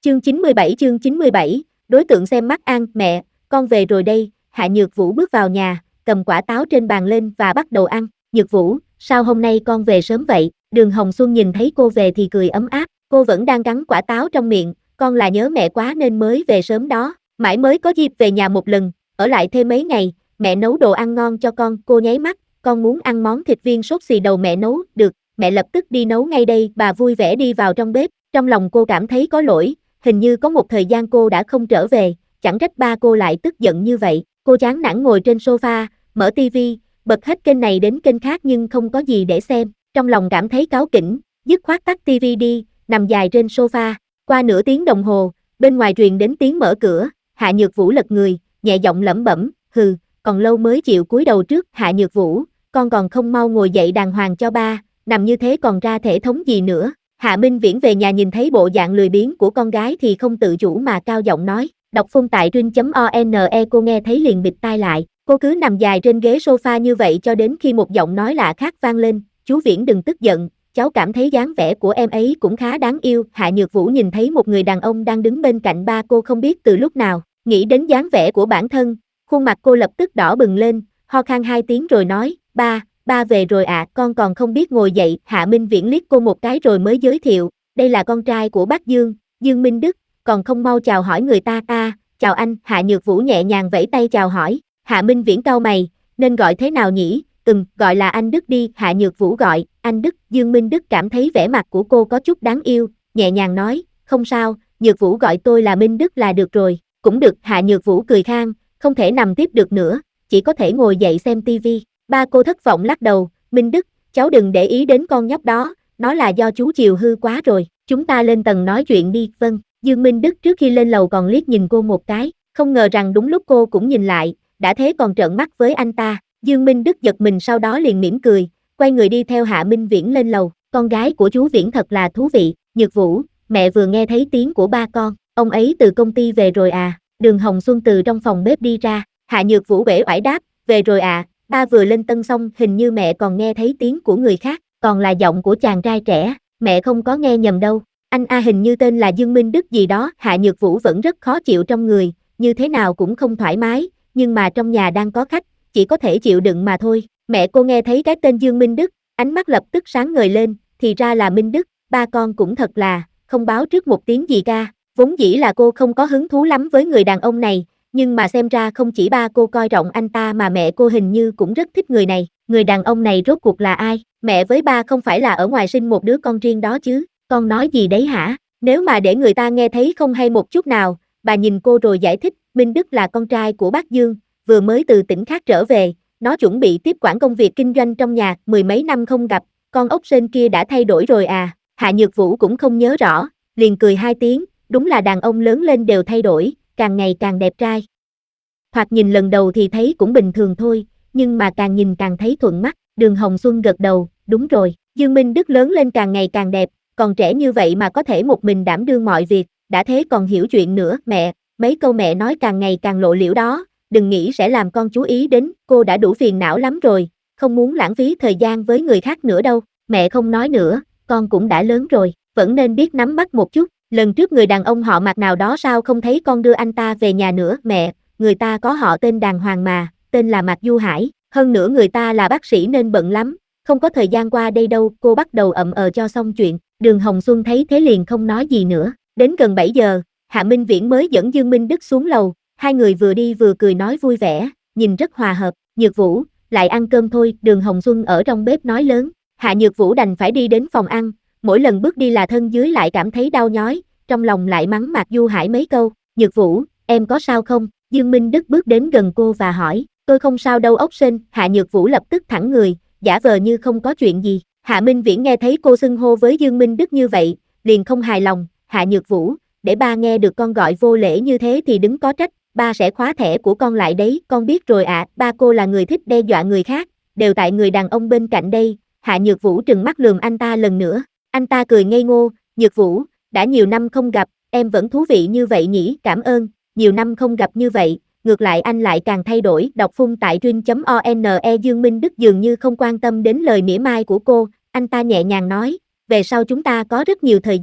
Chương 97, đối tượng xem mắt An, mẹ, con về rồi đây. Hạ Nhược Vũ bước vào nhà, cầm quả táo trên bàn lên và bắt đầu ăn. Nhược Vũ, sao hôm nay con về sớm vậy? Đường Hồng Xuân nhìn thấy cô về thì cười ấm áp, cô vẫn đang cắn quả táo trong miệng, con là nhớ mẹ quá nên mới về sớm đó, mãi mới có dịp về nhà một lần, ở lại thêm mấy ngày, mẹ nấu đồ ăn ngon cho con. Cô nháy mắt, con muốn ăn món thịt viên sốt xì đầu mẹ nấu. Được, mẹ lập tức đi nấu ngay đây. Bà vui vẻ đi vào trong bếp, trong lòng cô cảm thấy có lỗi, hình như có một thời gian cô đã không trở về, chẳng trách ba cô lại tức giận như vậy. Cô chán nản ngồi trên sofa, mở tivi, bật hết kênh này đến kênh khác nhưng không có gì để xem, trong lòng cảm thấy cáu kỉnh, dứt khoát tắt tivi đi, nằm dài trên sofa. Qua nửa tiếng đồng hồ, bên ngoài truyền đến tiếng mở cửa. Hạ Nhược Vũ lật người, nhẹ giọng lẩm bẩm, hừ, còn lâu mới chịu cúi đầu trước. Hạ Nhược Vũ, con còn không mau ngồi dậy đàng hoàng cho ba, nằm như thế còn ra thể thống gì nữa. Hạ Minh Viễn về nhà nhìn thấy bộ dạng lười biếng của con gái thì không tự chủ mà cao giọng nói, đọc phun tại truyện.one. Cô nghe thấy liền bịt tai lại, cô cứ nằm dài trên ghế sofa như vậy cho đến khi một giọng nói lạ khác vang lên, chú Viễn đừng tức giận, cháu cảm thấy dáng vẻ của em ấy cũng khá đáng yêu. Hạ Nhược Vũ nhìn thấy một người đàn ông đang đứng bên cạnh ba cô không biết từ lúc nào, nghĩ đến dáng vẻ của bản thân, khuôn mặt cô lập tức đỏ bừng lên, ho khan 2 tiếng rồi nói, ba về rồi ạ. Con còn không biết ngồi dậy. Hạ Minh Viễn liếc cô một cái rồi mới giới thiệu, đây là con trai của bác Dương, Dương Minh Đức, còn không mau chào hỏi người ta. Chào anh. Hạ Nhược Vũ nhẹ nhàng vẫy tay chào hỏi. Hạ Minh Viễn cau mày, nên gọi thế nào nhỉ? Gọi là anh Đức đi. Hạ Nhược Vũ gọi, anh Đức. Dương Minh Đức cảm thấy vẻ mặt của cô có chút đáng yêu, nhẹ nhàng nói, không sao, Nhược Vũ gọi tôi là Minh Đức là được rồi. Cũng được. Hạ Nhược Vũ cười khan, không thể nằm tiếp được nữa, chỉ có thể ngồi dậy xem tivi. Ba cô thất vọng lắc đầu, Minh Đức, cháu đừng để ý đến con nhóc đó, nó là do chú chiều hư quá rồi, chúng ta lên tầng nói chuyện đi. Vâng. Dương Minh Đức trước khi lên lầu còn liếc nhìn cô một cái, không ngờ rằng đúng lúc cô cũng nhìn lại, đã thế còn trợn mắt với anh ta. Dương Minh Đức giật mình sau đó liền mỉm cười, quay người đi theo Hạ Minh Viễn lên lầu. Con gái của chú Viễn thật là thú vị. Nhược Vũ, mẹ vừa nghe thấy tiếng của ba con, ông ấy từ công ty về rồi à? Đường Hồng Xuân từ trong phòng bếp đi ra. Hạ Nhược Vũ uể oải đáp, về rồi à, ba vừa lên tân xong, hình như mẹ còn nghe thấy tiếng của người khác, còn là giọng của chàng trai trẻ, mẹ không có nghe nhầm đâu. Anh hình như tên là Dương Minh Đức gì đó. Hạ Nhược Vũ vẫn rất khó chịu trong người, như thế nào cũng không thoải mái, nhưng mà trong nhà đang có khách, chỉ có thể chịu đựng mà thôi. Mẹ cô nghe thấy cái tên Dương Minh Đức, ánh mắt lập tức sáng ngời lên, thì ra là Minh Đức, ba con cũng thật là, không báo trước một tiếng gì ca. Vốn dĩ là cô không có hứng thú lắm với người đàn ông này, nhưng mà xem ra không chỉ ba cô coi trọng anh ta mà mẹ cô hình như cũng rất thích người này. Người đàn ông này rốt cuộc là ai? Mẹ với ba không phải là ở ngoài sinh một đứa con riêng đó chứ? Con nói gì đấy hả? Nếu mà để người ta nghe thấy không hay một chút nào. Bà nhìn cô rồi giải thích, Minh Đức là con trai của bác Dương, vừa mới từ tỉnh khác trở về, nó chuẩn bị tiếp quản công việc kinh doanh trong nhà, 10 mấy năm không gặp, con ốc sên kia đã thay đổi rồi à? Hạ Nhược Vũ cũng không nhớ rõ, liền cười 2 tiếng, đúng là đàn ông lớn lên đều thay đổi, càng ngày càng đẹp trai. Thoạt nhìn lần đầu thì thấy cũng bình thường thôi, nhưng mà càng nhìn càng thấy thuận mắt. Đường Hồng Xuân gật đầu, đúng rồi, Dương Minh Đức lớn lên càng ngày càng đẹp, còn trẻ như vậy mà có thể một mình đảm đương mọi việc, đã thế còn hiểu chuyện nữa. Mẹ, mấy câu mẹ nói càng ngày càng lộ liễu đó, đừng nghĩ sẽ làm con chú ý đến, cô đã đủ phiền não lắm rồi, không muốn lãng phí thời gian với người khác nữa đâu. Mẹ không nói nữa, con cũng đã lớn rồi, vẫn nên biết nắm bắt một chút. Lần trước người đàn ông họ Mạc nào đó sao không thấy con đưa anh ta về nhà nữa? Mẹ, người ta có họ tên đàng hoàng mà, tên là Mạc Du Hải, hơn nữa người ta là bác sĩ nên bận lắm, không có thời gian qua đây đâu. Cô bắt đầu ậm cho xong chuyện. Đường Hồng Xuân thấy thế liền không nói gì nữa. Đến gần 7 giờ, Hạ Minh Viễn mới dẫn Dương Minh Đức xuống lầu, hai người vừa đi vừa cười nói vui vẻ, nhìn rất hòa hợp. Nhược Vũ, lại ăn cơm thôi. Đường Hồng Xuân ở trong bếp nói lớn. Hạ Nhược Vũ đành phải đi đến phòng ăn, mỗi lần bước đi là thân dưới lại cảm thấy đau nhói, trong lòng lại mắng Mạc Du Hải mấy câu. Nhược Vũ, em có sao không? Dương Minh Đức bước đến gần cô và hỏi, tôi không sao đâu ốc sên. Hạ Nhược Vũ lập tức thẳng người, giả vờ như không có chuyện gì. Hạ Minh Viễn nghe thấy cô xưng hô với Dương Minh Đức như vậy, liền không hài lòng. Hạ Nhược Vũ, để ba nghe được con gọi vô lễ như thế thì đừng có trách, ba sẽ khóa thẻ của con lại đấy. Con biết rồi ạ. Ba cô là người thích đe dọa người khác, đều tại người đàn ông bên cạnh đây. Hạ Nhược Vũ trừng mắt lườm anh ta lần nữa. Anh ta cười ngây ngô, Nhược Vũ, đã nhiều năm không gặp, em vẫn thú vị như vậy nhỉ? Cảm ơn, nhiều năm không gặp như vậy, ngược lại anh lại càng thay đổi. Đọc phun tại truyện.one. Dương Minh Đức dường như không quan tâm đến lời mỉa mai của cô, anh ta nhẹ nhàng nói, về sau chúng ta có rất nhiều thời gian,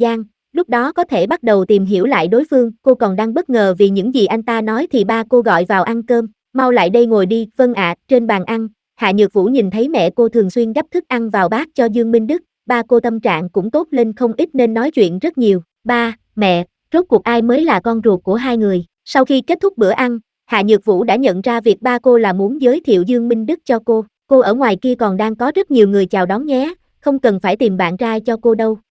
lúc đó có thể bắt đầu tìm hiểu lại đối phương. Cô còn đang bất ngờ vì những gì anh ta nói thì ba cô gọi vào ăn cơm. Mau lại đây ngồi đi. Vâng ạ. Trên bàn ăn, Hạ Nhược Vũ nhìn thấy mẹ cô thường xuyên gắp thức ăn vào bát cho Dương Minh Đức, ba cô tâm trạng cũng tốt lên không ít nên nói chuyện rất nhiều. Ba, mẹ, rốt cuộc ai mới là con ruột của hai người? Sau khi kết thúc bữa ăn, Hạ Nhược Vũ đã nhận ra việc ba cô là muốn giới thiệu Dương Minh Đức cho cô. Cô ở ngoài kia còn đang có rất nhiều người chào đón nhé, không cần phải tìm bạn trai cho cô đâu.